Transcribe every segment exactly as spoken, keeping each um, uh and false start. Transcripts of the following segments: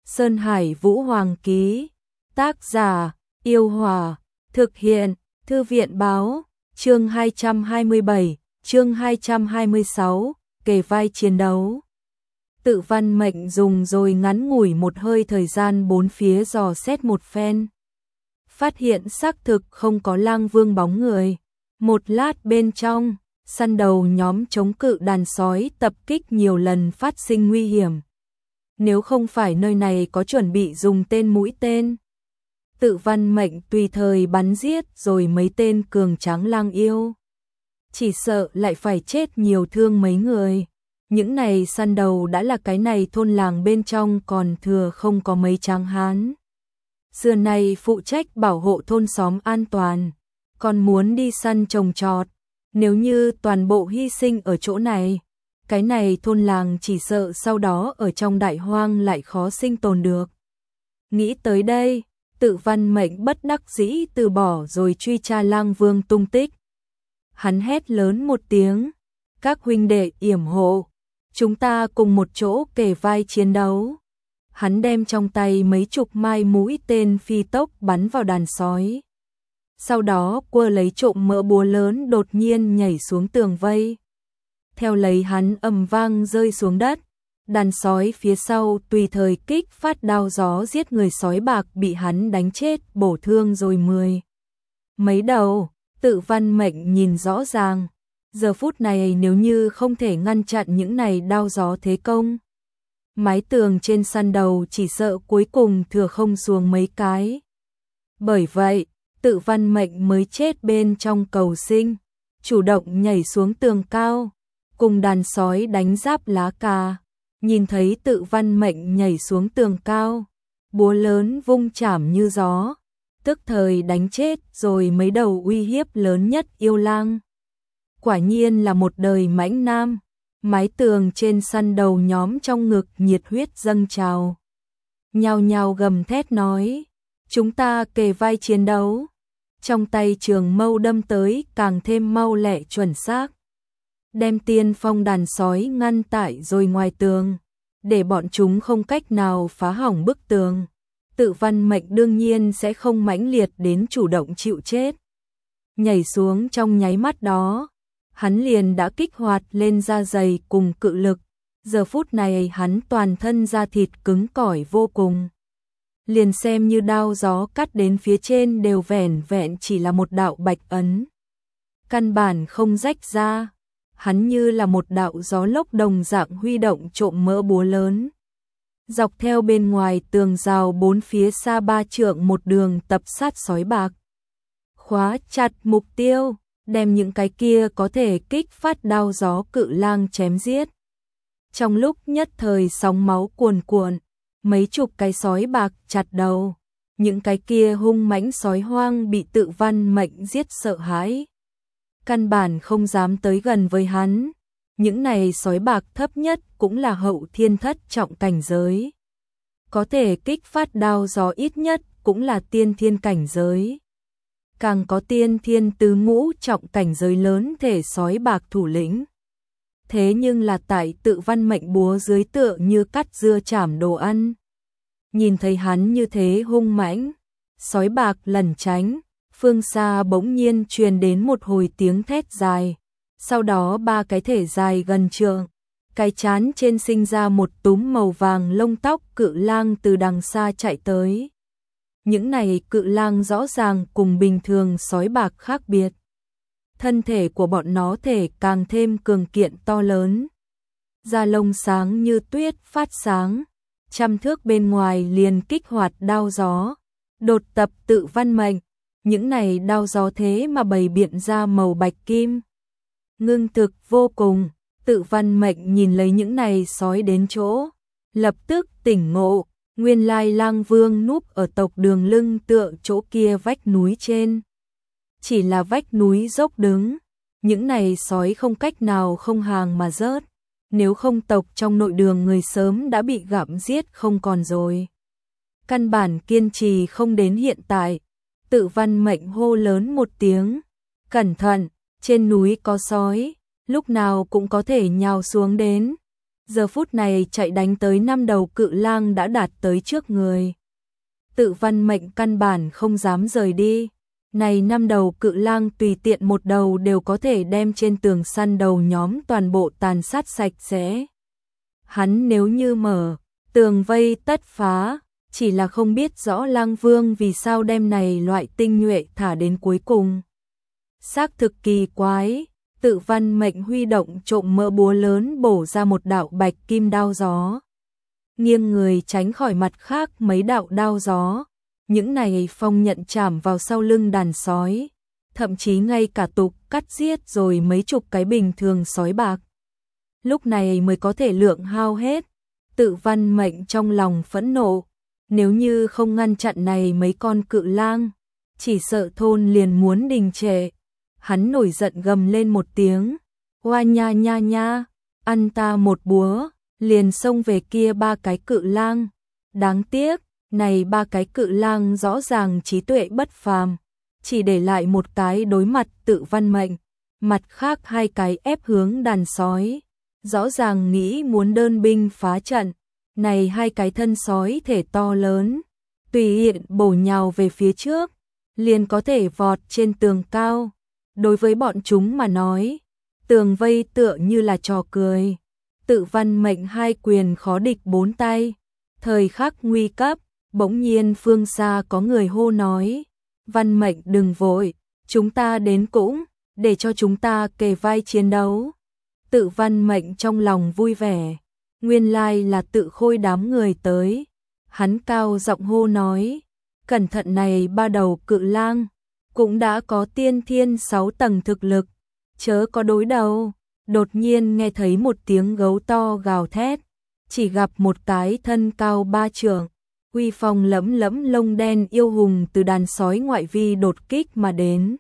Sơn Hải Vũ Hoàng ký. Tác giả, Yêu Hòa. Thực hiện, Thư viện báo. Chương hai trăm hai mươi bảy, chương hai trăm hai mươi sáu, kề vai chiến đấu. Tự Văn Mệnh dùng rồi ngắn ngủi một hơi thời gian bốn phía dò xét một phen. Phát hiện xác thực không có Lang Vương bóng người. Một lát bên trong, săn đầu nhóm chống cự đàn sói tập kích nhiều lần phát sinh nguy hiểm. Nếu không phải nơi này có chuẩn bị dùng tên mũi tên, Tự Văn Mệnh tùy thời bắn giết rồi mấy tên cường tráng lang yêu. Chỉ sợ lại phải chết nhiều thương mấy người. Những này săn đầu đã là cái này thôn làng bên trong còn thừa không có mấy tráng hán. Xưa nay phụ trách bảo hộ thôn xóm an toàn, còn muốn đi săn trồng trọt. Nếu như toàn bộ hy sinh ở chỗ này, cái này thôn làng chỉ sợ sau đó ở trong đại hoang lại khó sinh tồn được. Nghĩ tới đây, Tự Văn Mệnh bất đắc dĩ từ bỏ rồi truy tra Lang Vương tung tích. Hắn hét lớn một tiếng, các huynh đệ yểm hộ, chúng ta cùng một chỗ kề vai chiến đấu. Hắn đem trong tay mấy chục mai mũi tên phi tốc bắn vào đàn sói. Sau đó quơ lấy trộm mỡ búa lớn đột nhiên nhảy xuống tường vây. Theo lấy hắn ầm vang rơi xuống đất. Đàn sói phía sau tùy thời kích phát đao gió giết người sói bạc bị hắn đánh chết bổ thương rồi mười mấy đầu. Tự Văn Mệnh nhìn rõ ràng, giờ phút này nếu như không thể ngăn chặn những này đao gió thế công, mái tường trên săn đầu chỉ sợ cuối cùng thừa không xuống mấy cái. Bởi vậy, Tự Văn Mệnh mới chết bên trong cầu sinh, chủ động nhảy xuống tường cao, cùng đàn sói đánh giáp lá cà. Nhìn thấy Tự Văn Mệnh nhảy xuống tường cao, búa lớn vung chảm như gió, tức thời đánh chết rồi mấy đầu uy hiếp lớn nhất yêu lang. Quả nhiên là một đời mãnh nam. Mái tường trên săn đầu nhóm trong ngực nhiệt huyết dâng trào, nhao nhao gầm thét nói, chúng ta kề vai chiến đấu. Trong tay trường mâu đâm tới càng thêm mau lẹ chuẩn xác, đem tiên phong đàn sói ngăn tại rồi ngoài tường, để bọn chúng không cách nào phá hỏng bức tường. Tự Văn Mệnh đương nhiên sẽ không mãnh liệt đến chủ động chịu chết. Nhảy xuống trong nháy mắt đó, hắn liền đã kích hoạt lên da dày cùng cự lực. Giờ phút này hắn toàn thân da thịt cứng cỏi vô cùng. Liền xem như đao gió cắt đến phía trên đều vẻn vẹn chỉ là một đạo bạch ấn, căn bản không rách ra. Hắn như là một đạo gió lốc đồng dạng huy động trộm mỡ búa lớn, dọc theo bên ngoài tường rào bốn phía xa ba trượng một đường tập sát sói bạc. Khóa chặt mục tiêu, đem những cái kia có thể kích phát đao gió cự lang chém giết. Trong lúc nhất thời sóng máu cuồn cuộn, mấy chục cái sói bạc chặt đầu, những cái kia hung mãnh sói hoang bị Tự Văn Mệnh giết sợ hãi, căn bản không dám tới gần với hắn. Những này sói bạc thấp nhất cũng là hậu thiên thất trọng cảnh giới, có thể kích phát đao gió ít nhất cũng là tiên thiên cảnh giới, càng có tiên thiên tứ ngũ trọng cảnh giới lớn thể sói bạc thủ lĩnh. Thế nhưng là tại Tự Văn Mệnh búa dưới tựa như cắt dưa chảm đồ ăn. Nhìn thấy hắn như thế hung mãnh, sói bạc lẩn tránh, phương xa bỗng nhiên truyền đến một hồi tiếng thét dài. Sau đó ba cái thể dài gần trượng, cái trán trên sinh ra một túm màu vàng lông tóc cự lang từ đằng xa chạy tới. Những này cự lang rõ ràng cùng bình thường sói bạc khác biệt. Thân thể của bọn nó thể càng thêm cường kiện to lớn. Da lông sáng như tuyết phát sáng, trăm thước bên ngoài liền kích hoạt đao gió, đột tập Tự Văn Mệnh. Những này đao gió thế mà bày biện ra màu bạch kim, ngưng thực vô cùng. Tự Văn Mệnh nhìn lấy những này sói đến chỗ, lập tức tỉnh ngộ, nguyên lai Lang Vương núp ở tộc đường lưng tựa chỗ kia vách núi trên. Chỉ là vách núi dốc đứng, những này sói không cách nào không hàng mà rớt, nếu không tộc trong nội đường người sớm đã bị gặm giết không còn rồi. Căn bản kiên trì không đến hiện tại. Tự Văn Mệnh hô lớn một tiếng, cẩn thận, trên núi có sói, lúc nào cũng có thể nhào xuống đến. Giờ phút này chạy đánh tới năm đầu cự lang đã đạt tới trước người. Tự Văn Mệnh căn bản không dám rời đi. Này năm đầu cự lang tùy tiện một đầu đều có thể đem trên tường săn đầu nhóm toàn bộ tàn sát sạch sẽ. Hắn nếu như mở tường vây tất phá, chỉ là không biết rõ Lang Vương vì sao đem này loại tinh nhuệ thả đến cuối cùng. Xác thực kỳ quái, Tự Văn Mệnh huy động trộm mỡ búa lớn bổ ra một đạo bạch kim đao gió. Nghiêng người tránh khỏi mặt khác mấy đạo đao gió, những này phong nhận chạm vào sau lưng đàn sói, thậm chí ngay cả tục cắt giết rồi mấy chục cái bình thường sói bạc. Lúc này mới có thể lượng hao hết. Tự Văn Mệnh trong lòng phẫn nộ, nếu như không ngăn chặn này mấy con cự lang, chỉ sợ thôn liền muốn đình trệ. Hắn nổi giận gầm lên một tiếng, oa nha nha nha, ăn ta một búa, liền xông về kia ba cái cự lang. Đáng tiếc, này ba cái cự lang rõ ràng trí tuệ bất phàm, chỉ để lại một cái đối mặt Tự Văn Mệnh, mặt khác hai cái ép hướng đàn sói, rõ ràng nghĩ muốn đơn binh phá trận. Này hai cái thân sói thể to lớn, tùy hiện bổ nhào về phía trước, liền có thể vọt trên tường cao. Đối với bọn chúng mà nói, tường vây tựa như là trò cười. Tự Văn Mệnh hai quyền khó địch bốn tay. Thời khắc nguy cấp, bỗng nhiên phương xa có người hô nói, Văn Mệnh đừng vội, chúng ta đến cũng, để cho chúng ta kề vai chiến đấu. Tự Văn Mệnh trong lòng vui vẻ, nguyên lai là Tự Khôi đám người tới. Hắn cao giọng hô nói, cẩn thận này ba đầu cự lang, cũng đã có tiên thiên sáu tầng thực lực, chớ có đối đầu. Đột nhiên nghe thấy một tiếng gấu to gào thét, chỉ gặp một cái thân cao ba trượng, uy phong lẫm lẫm lông đen yêu hùng từ đàn sói ngoại vi đột kích mà đến.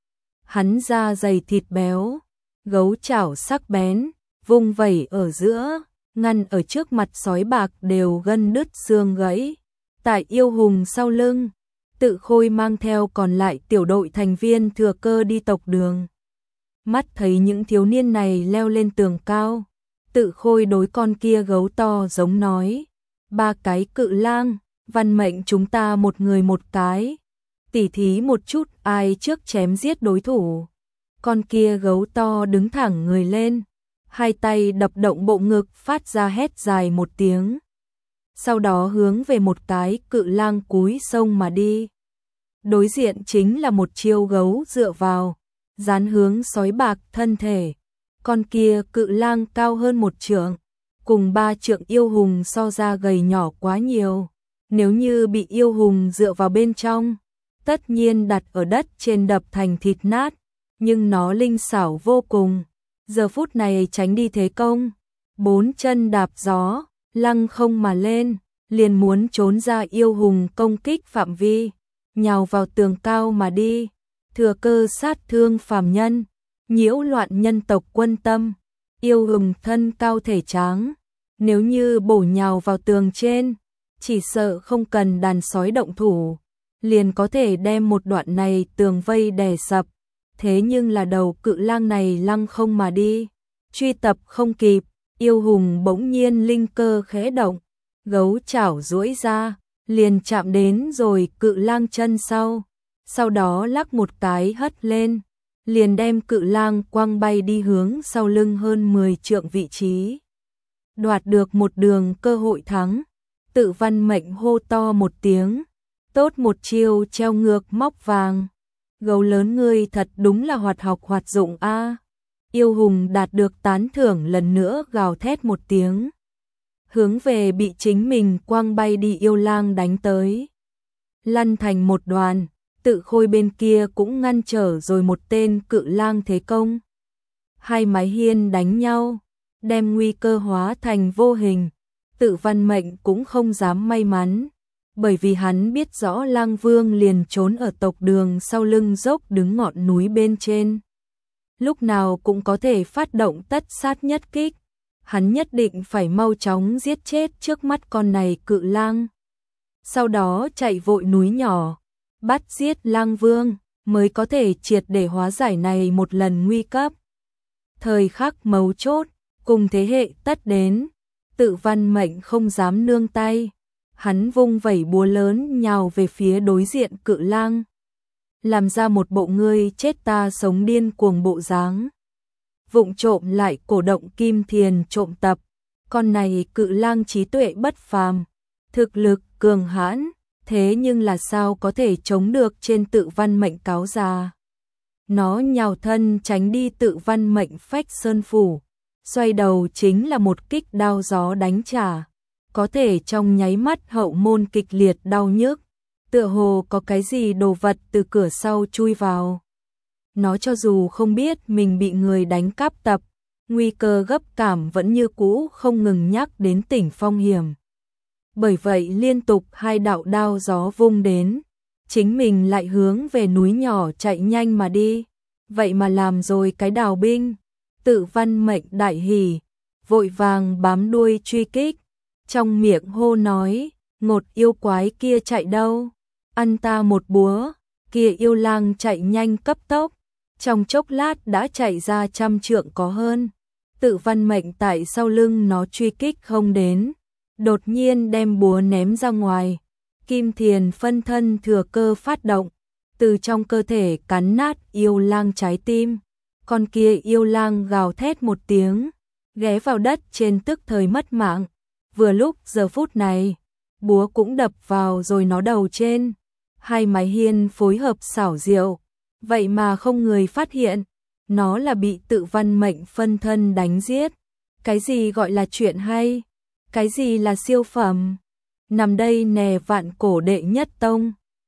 Hắn da dày thịt béo, gấu chảo sắc bén, vung vẩy ở giữa, ngăn ở trước mặt sói bạc đều gân đứt xương gãy. Tại yêu hùng sau lưng, Tự Khôi mang theo còn lại tiểu đội thành viên thừa cơ đi tộc đường. Mắt thấy những thiếu niên này leo lên tường cao, Tự Khôi đối con kia gấu to giống nói, ba cái cự lang, Văn Mệnh chúng ta một người một cái, tỉ thí một chút ai trước chém giết đối thủ. Con kia gấu to đứng thẳng người lên, hai tay đập động bộ ngực phát ra hét dài một tiếng. Sau đó hướng về một cái cự lang cúi sông mà đi. Đối diện chính là một chiêu gấu dựa vào, dán hướng sói bạc thân thể. Con kia cự lang cao hơn một trượng, cùng ba trượng yêu hùng so ra gầy nhỏ quá nhiều. Nếu như bị yêu hùng dựa vào bên trong, tất nhiên đặt ở đất trên đập thành thịt nát. Nhưng nó linh xảo vô cùng, giờ phút này tránh đi thế công, bốn chân đạp gió, lăng không mà lên, liền muốn trốn ra yêu hùng công kích phạm vi, nhào vào tường cao mà đi, thừa cơ sát thương phàm nhân, nhiễu loạn nhân tộc quân tâm. Yêu hùng thân cao thể tráng, nếu như bổ nhào vào tường trên, chỉ sợ không cần đàn sói động thủ, liền có thể đem một đoạn này tường vây đè sập. Thế nhưng là đầu cự lang này lăng không mà đi, truy tập không kịp, yêu hùng bỗng nhiên linh cơ khẽ động, gấu chảo duỗi ra, liền chạm đến rồi cự lang chân sau, sau đó lắc một cái hất lên, liền đem cự lang quăng bay đi hướng sau lưng hơn mười trượng vị trí. Đoạt được một đường cơ hội thắng, Tự Văn Mệnh hô to một tiếng, tốt một chiêu treo ngược móc vàng. Gấu lớn ngươi thật đúng là hoạt học hoạt dụng a. À. Yêu hùng đạt được tán thưởng lần nữa gào thét một tiếng, hướng về bị chính mình quăng bay đi yêu lang đánh tới. Lăn thành một đoàn, Tự Khôi bên kia cũng ngăn trở rồi một tên cự lang thế công. Hai mái hiên đánh nhau, đem nguy cơ hóa thành vô hình. Tự Văn Mệnh cũng không dám may mắn, bởi vì hắn biết rõ Lang Vương liền trốn ở tộc đường sau lưng dốc đứng ngọn núi bên trên. Lúc nào cũng có thể phát động tất sát nhất kích, hắn nhất định phải mau chóng giết chết trước mắt con này cự lang. Sau đó chạy vội núi nhỏ, bắt giết Lang Vương, mới có thể triệt để hóa giải này một lần nguy cấp. Thời khắc mấu chốt, cùng thế hệ tất đến, Tự Văn Mệnh không dám nương tay, hắn vung vẩy búa lớn nhào về phía đối diện Cự Lang, làm ra một bộ ngươi chết ta sống điên cuồng bộ dáng. Vụng trộm lại cổ động Kim Thiền trộm tập, con này Cự Lang trí tuệ bất phàm, thực lực cường hãn, thế nhưng là sao có thể chống được trên Tự Văn Mệnh cáo già. Nó nhào thân tránh đi Tự Văn Mệnh phách sơn phủ, xoay đầu chính là một kích đao gió đánh trả, có thể trong nháy mắt hậu môn kịch liệt đau nhức, tựa hồ có cái gì đồ vật từ cửa sau chui vào. Nó cho dù không biết mình bị người đánh cắp tập, nguy cơ gấp cảm vẫn như cũ không ngừng nhắc đến tỉnh phong hiểm. Bởi vậy liên tục hai đạo đao gió vung đến, chính mình lại hướng về núi nhỏ chạy nhanh mà đi, vậy mà làm rồi cái đào binh. Tự Văn Mệnh đại hỉ, vội vàng bám đuôi truy kích, trong miệng hô nói, ngột yêu quái kia chạy đâu, ăn ta một búa. Kia yêu lang chạy nhanh cấp tốc, trong chốc lát đã chạy ra trăm trượng có hơn. Tự Văn Mệnh tại sau lưng nó truy kích không đến, đột nhiên đem búa ném ra ngoài, Kim Thiền phân thân thừa cơ phát động, từ trong cơ thể cắn nát yêu lang trái tim. Con kia yêu lang gào thét một tiếng, ghé vào đất trên tức thời mất mạng. Vừa lúc giờ phút này, búa cũng đập vào rồi nó đầu trên. Hai mái hiên phối hợp xảo diệu, vậy mà không người phát hiện, nó là bị Tự Văn Mệnh phân thân đánh giết. Cái gì gọi là chuyện hay? Cái gì là siêu phẩm? Nằm đây nè vạn cổ đệ nhất tông.